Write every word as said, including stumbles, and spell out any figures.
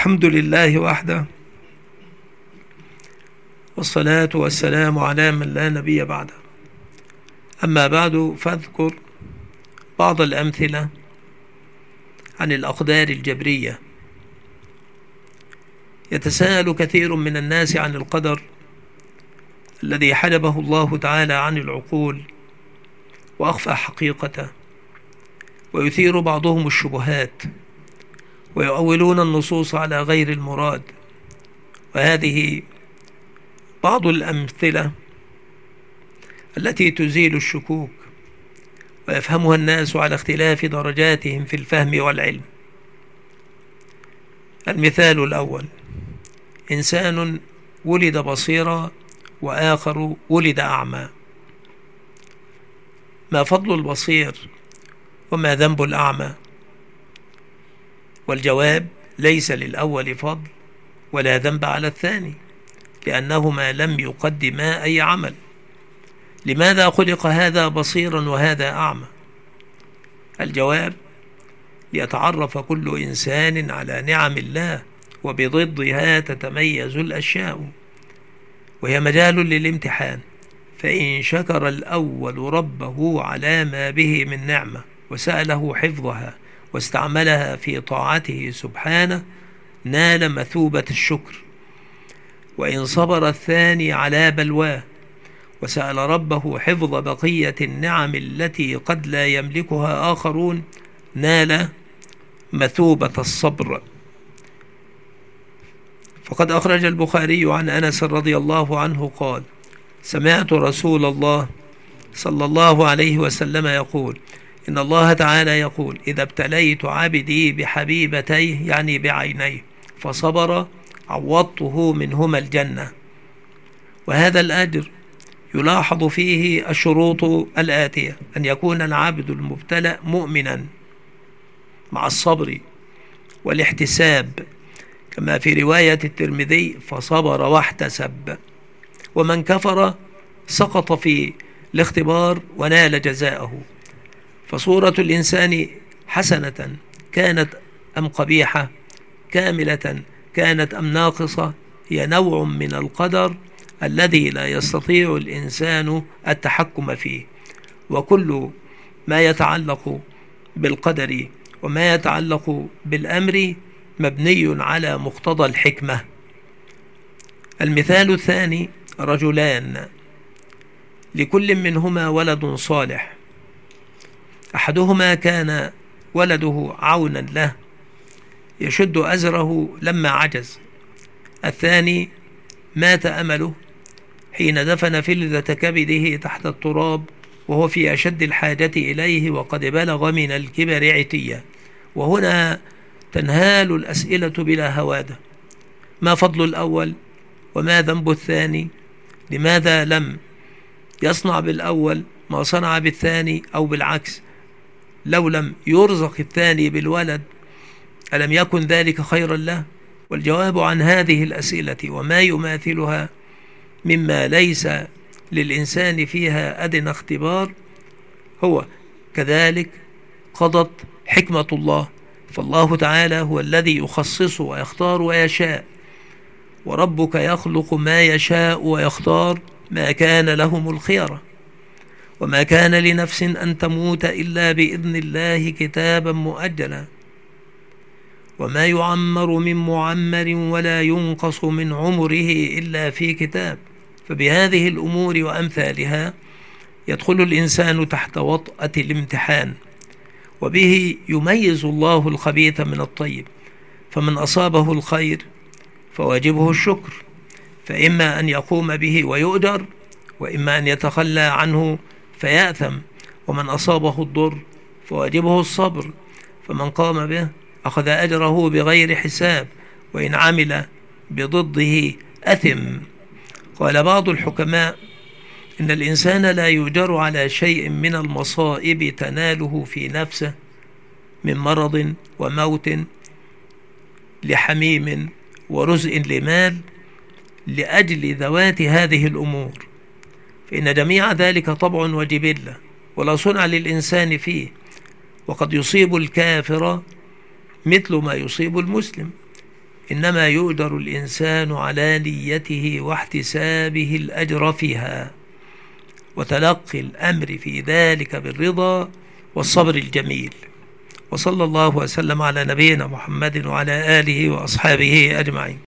الحمد لله وحده، والصلاة والسلام على من لا نبي بعده. أما بعد، فاذكر بعض الأمثلة عن الأقدار الجبرية. يتساءل كثير من الناس عن القدر الذي حجبه الله تعالى عن العقول وأخفى حقيقته، ويثير بعضهم الشبهات ويؤولون النصوص على غير المراد. وهذه بعض الأمثلة التي تزيل الشكوك ويفهمها الناس على اختلاف درجاتهم في الفهم والعلم. المثال الأول: إنسان ولد بصيرا وآخر ولد أعمى، ما فضل البصير وما ذنب الأعمى؟ والجواب: ليس للأول فضل ولا ذنب على الثاني، لأنهما لم يقدما أي عمل. لماذا خلق هذا بصيرا وهذا أعمى؟ الجواب: ليتعرف كل إنسان على نعم الله، وبضدها تتميز الأشياء، وهي مجال للامتحان. فإن شكر الأول ربه على ما به من نعمة وسأله حفظها واستعملها في طاعته سبحانه، نال مثوبة الشكر. وإن صبر الثاني على بلواه وسأل ربه حفظ بقية النعم التي قد لا يملكها آخرون، نال مثوبة الصبر. فقد أخرج البخاري عن أنس رضي الله عنه قال: سمعت رسول الله صلى الله عليه وسلم يقول: إن الله تعالى يقول: إذا ابتليت عبدي بحبيبتيه، يعني بعينيه، فصبر عوضته منهما الجنة. وهذا الأجر يلاحظ فيه الشروط الآتية: أن يكون العبد المبتلى مؤمنا مع الصبر والاحتساب، كما في رواية الترمذي: فصبر واحتسب. ومن كفر سقط في الاختبار ونال جزاءه. فصورة الإنسان حسنة كانت أم قبيحة، كاملة كانت أم ناقصة، هي نوع من القدر الذي لا يستطيع الإنسان التحكم فيه. وكل ما يتعلق بالقدر وما يتعلق بالأمر مبني على مقتضى الحكمة. المثال الثاني: رجلان لكل منهما ولد صالح، أحدهما كان ولده عونا له يشد أزره لما عجز، الثاني مات أمله حين دفن فلذة كبده تحت التراب وهو في أشد الحاجة إليه وقد بلغ من الكبر عتيا. وهنا تنهال الأسئلة بلا هوادة: ما فضل الأول وما ذنب الثاني؟ لماذا لم يصنع بالأول ما صنع بالثاني، أو بالعكس؟ لو لم يرزق الثاني بالولد ألم يكن ذلك خيرا له؟ والجواب عن هذه الأسئلة وما يماثلها مما ليس للإنسان فيها أدنى اختبار هو كذلك قضت حكمة الله. فالله تعالى هو الذي يخصص ويختار ويشاء، وربك يخلق ما يشاء ويختار، ما كان لهم الخيرة. وما كان لنفس أن تموت إلا بإذن الله كتابا مؤجلا، وما يعمر من معمر ولا ينقص من عمره إلا في كتاب. فبهذه الأمور وأمثالها يدخل الإنسان تحت وطأة الامتحان، وبه يميز الله الخبيث من الطيب. فمن أصابه الخير فواجبه الشكر، فإما أن يقوم به ويؤجر، وإما أن يتخلى عنه فيأثم. ومن أصابه الضر فواجبه الصبر، فمن قام به أخذ أجره بغير حساب، وإن عمل بضده أثم. قال بعض الحكماء: إن الإنسان لا يؤجر على شيء من المصائب تناله في نفسه من مرض وموت لحميم ورزء لمال لأجل ذوات هذه الأمور، فإن جميع ذلك طبع وجبلة ولا صنع للإنسان فيه. وقد يصيب الكافر مثل ما يصيب المسلم، إنما يؤجر الإنسان على نيته واحتسابه الأجر فيها، وتلقي الأمر في ذلك بالرضا والصبر الجميل. وصلى الله وسلم على نبينا محمد وعلى آله وأصحابه أجمعين.